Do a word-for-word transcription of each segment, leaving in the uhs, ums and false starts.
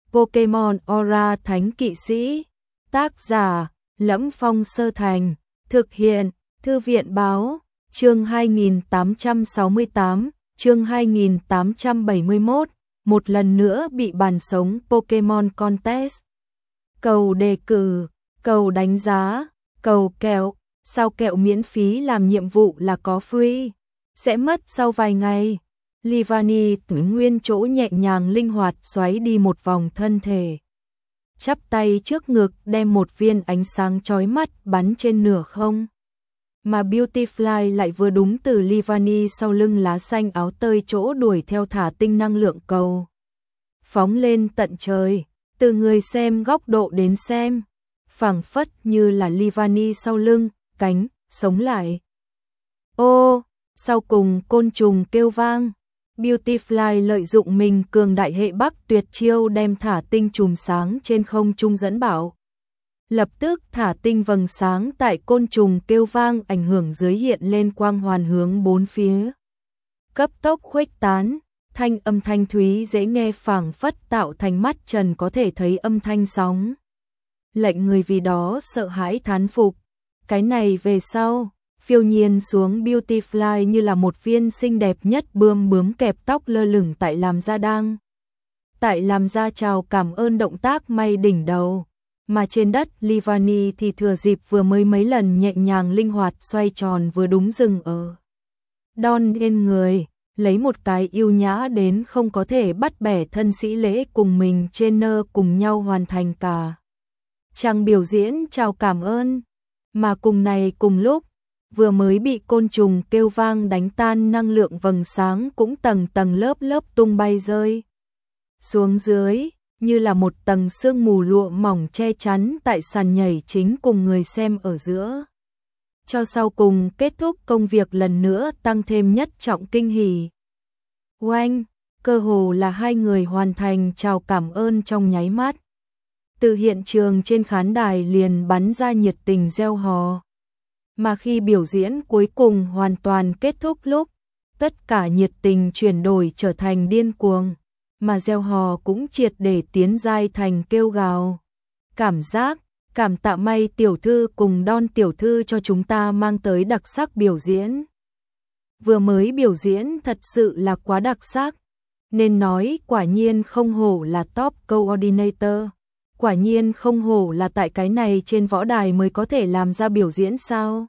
Pokemon Aura Thánh Kỵ Sĩ. Tác giả: Lẫm Phong Sơ Thành. Thực hiện: Thư viện Báo. Chương hai nghìn tám trăm sáu mươi tám, chương hai nghìn tám trăm bảy mươi mốt, một lần nữa bị bàn sống Pokemon Contest. Cầu đề cử, cầu đánh giá, cầu kẹo, sao kẹo miễn phí làm nhiệm vụ là có free, sẽ mất sau vài ngày. Livani từ nguyên chỗ nhẹ nhàng linh hoạt xoáy đi một vòng thân thể. Chắp tay trước ngực đem một viên ánh sáng chói mắt bắn trên nửa không. Mà Beautyfly lại vừa đúng từ Livani sau lưng lá xanh áo tơi chỗ đuổi theo thả tinh năng lượng cầu. Phóng lên tận trời, từ người xem góc độ đến xem, phảng phất như là Livani sau lưng, cánh, sống lại. Ô, sau cùng côn trùng kêu vang. Beautyfly lợi dụng mình cường đại hệ Bắc tuyệt chiêu đem thả tinh chùm sáng trên không trung dẫn bảo. Lập tức thả tinh vầng sáng tại côn trùng kêu vang ảnh hưởng dưới hiện lên quang hoàn hướng bốn phía. Cấp tốc khuếch tán, thanh âm thanh thúy dễ nghe phảng phất tạo thành mắt trần có thể thấy âm thanh sóng. Lệnh người vì đó sợ hãi thán phục. Cái này về sau, phiêu nhiên xuống Beautyfly như là một viên xinh đẹp nhất bươm bướm kẹp tóc lơ lửng tại làm ra đang. Tại làm ra chào cảm ơn động tác may đỉnh đầu. Mà trên đất Livani thì thừa dịp vừa mới mấy lần nhẹ nhàng linh hoạt xoay tròn vừa đúng dừng ở. Đon lên người, lấy một cái yêu nhã đến không có thể bắt bẻ thân sĩ lễ cùng mình trên nơ cùng nhau hoàn thành cả. Chàng biểu diễn chào cảm ơn, mà cùng này cùng lúc, vừa mới bị côn trùng kêu vang đánh tan năng lượng vầng sáng cũng tầng tầng lớp lớp tung bay rơi. Xuống dưới, như là một tầng sương mù lụa mỏng che chắn tại sàn nhảy chính cùng người xem ở giữa. Cho sau cùng kết thúc công việc lần nữa tăng thêm nhất trọng kinh hỉ. Oanh, cơ hồ là hai người hoàn thành chào cảm ơn trong nháy mắt. Từ hiện trường trên khán đài liền bắn ra nhiệt tình reo hò. Mà khi biểu diễn cuối cùng hoàn toàn kết thúc lúc, tất cả nhiệt tình chuyển đổi trở thành điên cuồng. Mà gieo hò cũng triệt để tiến giai thành kêu gào. Cảm giác, cảm tạ May tiểu thư cùng Don tiểu thư cho chúng ta mang tới đặc sắc biểu diễn. Vừa mới biểu diễn thật sự là quá đặc sắc. Nên nói quả nhiên không hổ là top coordinator. Quả nhiên không hổ là tại cái này trên võ đài mới có thể làm ra biểu diễn sao.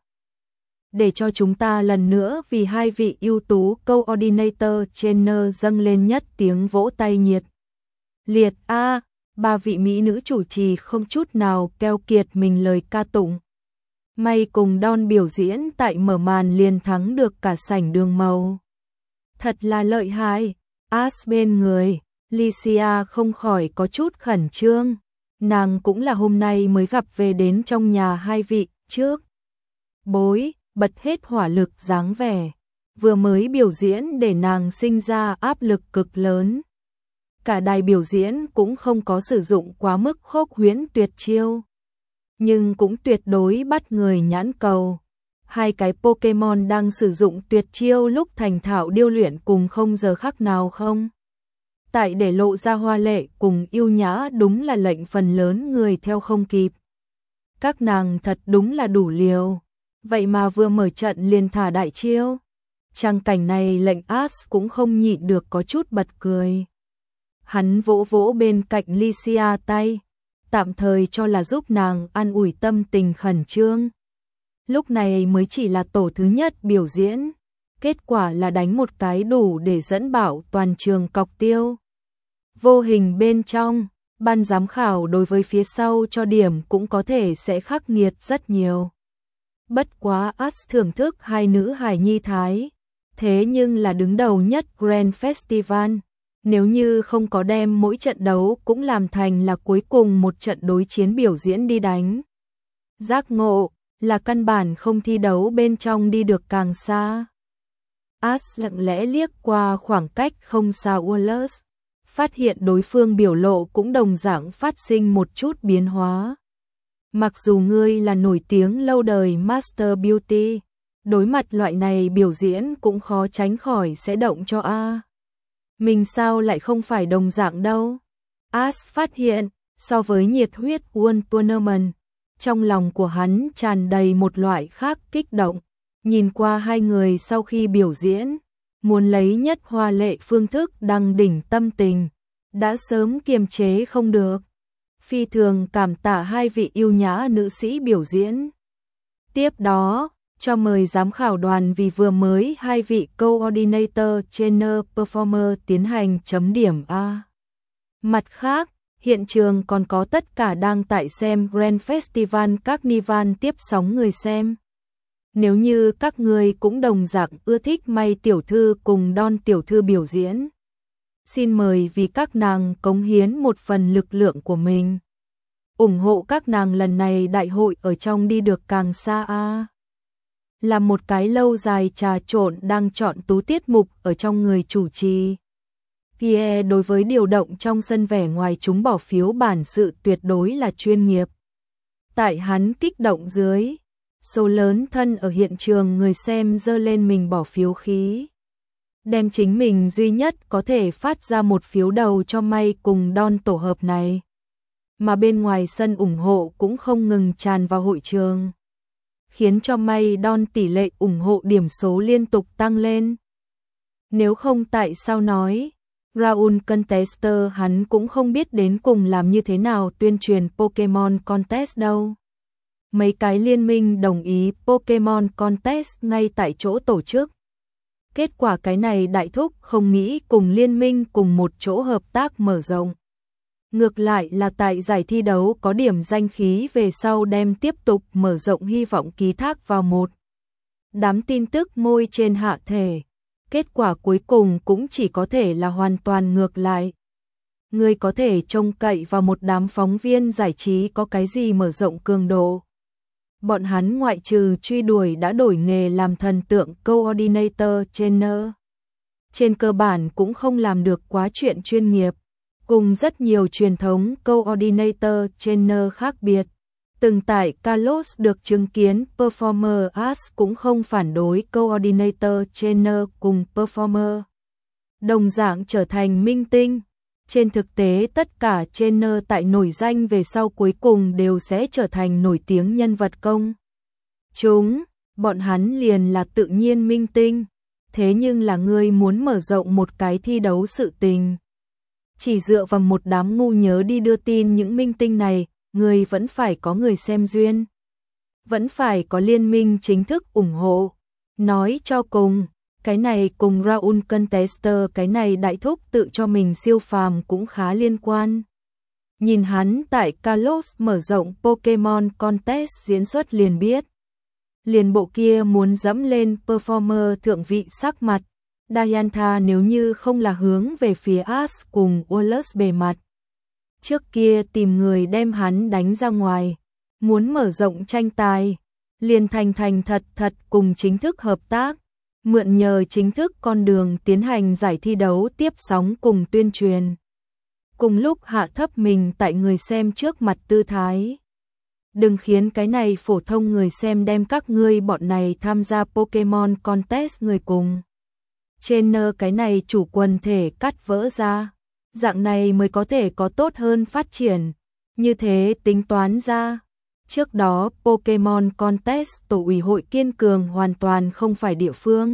Để cho chúng ta lần nữa vì hai vị ưu tú coordinator trainer dâng lên nhất tiếng vỗ tay nhiệt liệt. A, ba vị mỹ nữ chủ trì không chút nào keo kiệt mình lời ca tụng. May cùng Don biểu diễn tại mở màn liền thắng được cả sảnh đường màu. Thật là lợi hại. As bên người, Licia không khỏi có chút khẩn trương. Nàng cũng là hôm nay mới gặp về đến trong nhà hai vị trước. Bối bật hết hỏa lực dáng vẻ, vừa mới biểu diễn để nàng sinh ra áp lực cực lớn. Cả đài biểu diễn cũng không có sử dụng quá mức khốc huyễn tuyệt chiêu, nhưng cũng tuyệt đối bắt người nhãn cầu. Hai cái Pokemon đang sử dụng tuyệt chiêu lúc thành thạo điêu luyện cùng không giờ khắc nào không. Tại để lộ ra hoa lệ cùng yêu nhã đúng là lệnh phần lớn người theo không kịp. Các nàng thật đúng là đủ liều. Vậy mà vừa mở trận liền thả đại chiêu. Trang cảnh này lệnh As cũng không nhịn được có chút bật cười. Hắn vỗ vỗ bên cạnh Licia tay, tạm thời cho là giúp nàng an ủi tâm tình khẩn trương. Lúc này mới chỉ là tổ thứ nhất biểu diễn, kết quả là đánh một cái đủ để dẫn bảo toàn trường cọc tiêu. Vô hình bên trong, ban giám khảo đối với phía sau cho điểm cũng có thể sẽ khắc nghiệt rất nhiều. Bất quá As thưởng thức hai nữ hài nhi thái, thế nhưng là đứng đầu nhất Grand Festival. Nếu như không có đem mỗi trận đấu cũng làm thành là cuối cùng một trận đối chiến biểu diễn đi đánh. Giác ngộ là căn bản không thi đấu bên trong đi được càng xa. As lặng lẽ liếc qua khoảng cách không xa Wallace, phát hiện đối phương biểu lộ cũng đồng dạng phát sinh một chút biến hóa. Mặc dù ngươi là nổi tiếng lâu đời Master Beauty, đối mặt loại này biểu diễn cũng khó tránh khỏi sẽ động cho a. Mình sao lại không phải đồng dạng đâu. As phát hiện, so với nhiệt huyết World Tournament, trong lòng của hắn tràn đầy một loại khác kích động. Nhìn qua hai người sau khi biểu diễn, muốn lấy nhất hoa lệ phương thức đăng đỉnh tâm tình, đã sớm kiềm chế không được. Phi thường cảm tạ hai vị yêu nhã nữ sĩ biểu diễn. Tiếp đó, cho mời giám khảo đoàn vì vừa mới hai vị coordinator trainer performer tiến hành chấm điểm A. Mặt khác, hiện trường còn có tất cả đang tại xem Grand Festival Carnival tiếp sóng người xem. Nếu như các người cũng đồng dạng ưa thích May tiểu thư cùng Don tiểu thư biểu diễn, xin mời vì các nàng cống hiến một phần lực lượng của mình, ủng hộ các nàng lần này đại hội ở trong đi được càng xa a. Là một cái lâu dài trà trộn đang chọn tú tiết mục ở trong người chủ trì. Pierre đối với điều động trong sân vẻ ngoài chúng bỏ phiếu bản sự tuyệt đối là chuyên nghiệp. Tại hắn kích động dưới, số lớn thân ở hiện trường người xem giơ lên mình bỏ phiếu khí. Đem chính mình duy nhất có thể phát ra một phiếu đầu cho May cùng Don tổ hợp này. Mà bên ngoài sân ủng hộ cũng không ngừng tràn vào hội trường, khiến cho May Don tỷ lệ ủng hộ điểm số liên tục tăng lên. Nếu không tại sao nói, Raul Contester hắn cũng không biết đến cùng làm như thế nào tuyên truyền Pokemon Contest đâu. Mấy cái liên minh đồng ý Pokemon Contest ngay tại chỗ tổ chức. Kết quả cái này đại thúc không nghĩ cùng liên minh cùng một chỗ hợp tác mở rộng. Ngược lại là tại giải thi đấu có điểm danh khí về sau đem tiếp tục mở rộng hy vọng ký thác vào một đám tin tức môi trên hạ thể. Kết quả cuối cùng cũng chỉ có thể là hoàn toàn ngược lại. Người có thể trông cậy vào một đám phóng viên giải trí có cái gì mở rộng cường độ. Bọn hắn ngoại trừ truy đuổi đã đổi nghề làm thần tượng coordinator trainer. Trên cơ bản cũng không làm được quá chuyện chuyên nghiệp. Cùng rất nhiều truyền thống coordinator trainer khác biệt. Từng tại Carlos được chứng kiến performer as cũng không phản đối coordinator trainer cùng performer. Đồng dạng trở thành minh tinh. Trên thực tế tất cả trainer tại nổi danh về sau cuối cùng đều sẽ trở thành nổi tiếng nhân vật công. Chúng, bọn hắn liền là tự nhiên minh tinh. Thế nhưng là người muốn mở rộng một cái thi đấu sự tình. Chỉ dựa vào một đám ngu nhớ đi đưa tin những minh tinh này, người vẫn phải có người xem duyên. Vẫn phải có liên minh chính thức ủng hộ. Nói cho cùng, cái này cùng Raul Contester cái này đại thúc tự cho mình siêu phàm cũng khá liên quan. Nhìn hắn tại Carlos mở rộng Pokemon Contest diễn xuất liền biết. Liền bộ kia muốn dẫm lên performer thượng vị sắc mặt. Diantha nếu như không là hướng về phía Ash cùng Wallace bề mặt. Trước kia tìm người đem hắn đánh ra ngoài, muốn mở rộng tranh tài, liền thành thành thật thật cùng chính thức hợp tác, mượn nhờ chính thức con đường tiến hành giải thi đấu tiếp sóng cùng tuyên truyền. Cùng lúc hạ thấp mình tại người xem trước mặt tư thái. Đừng khiến cái này phổ thông người xem đem các ngươi bọn này tham gia Pokemon Contest người cùng. Trainer cái này chủ quần thể cắt vỡ ra. Dạng này mới có thể có tốt hơn phát triển. Như thế tính toán ra. Trước đó Pokemon Contest tổ ủy hội kiên cường hoàn toàn không phải địa phương.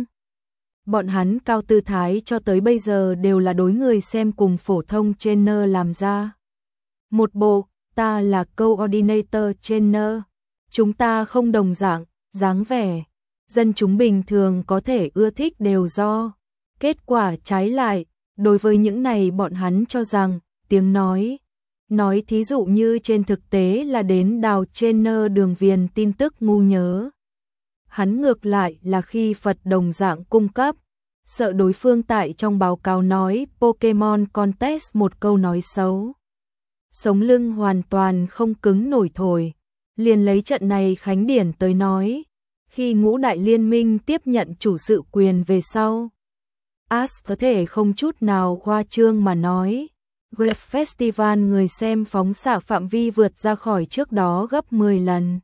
Bọn hắn cao tư thái cho tới bây giờ đều là đối người xem cùng phổ thông trainer làm ra. Một bộ, ta là coordinator trainer. Chúng ta không đồng dạng, dáng vẻ. Dân chúng bình thường có thể ưa thích đều do. Kết quả trái lại, đối với những này bọn hắn cho rằng, tiếng nói. Nói thí dụ như trên thực tế là đến đào trainer đường viền tin tức ngu nhớ. Hắn ngược lại là khi Phật đồng dạng cung cấp. Sợ đối phương tại trong báo cáo nói Pokemon Contest một câu nói xấu. Sống lưng hoàn toàn không cứng nổi thổi. Liền lấy trận này khánh điển tới nói. Khi ngũ đại liên minh tiếp nhận chủ sự quyền về sau. As có thể không chút nào khoa trương mà nói. Great Festival người xem phóng xạ phạm vi vượt ra khỏi trước đó gấp mười lần.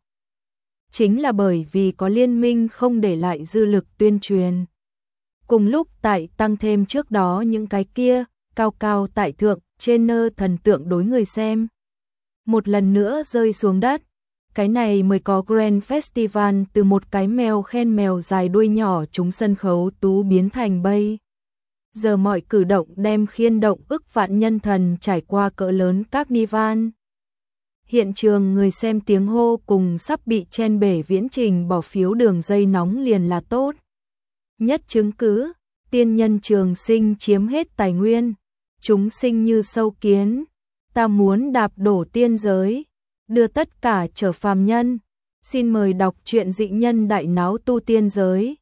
Chính là bởi vì có liên minh không để lại dư lực tuyên truyền. Cùng lúc tại tăng thêm trước đó những cái kia, cao cao tại thượng, trainer thần tượng đối người xem. Một lần nữa rơi xuống đất. Cái này mới có Grand Festival, từ một cái mèo khen mèo dài đuôi nhỏ trúng sân khấu tú biến thành bây. Giờ mọi cử động đem khiên động ức vạn nhân thần trải qua cỡ lớn carnival. Hiện trường người xem tiếng hô cùng sắp bị chen bể viễn trình bỏ phiếu đường dây nóng liền là tốt. Nhất chứng cứ, tiên nhân trường sinh chiếm hết tài nguyên, chúng sinh như sâu kiến, ta muốn đạp đổ tiên giới, đưa tất cả trở phàm nhân. Xin mời đọc truyện Dị Nhân Đại Náo Tu Tiên Giới.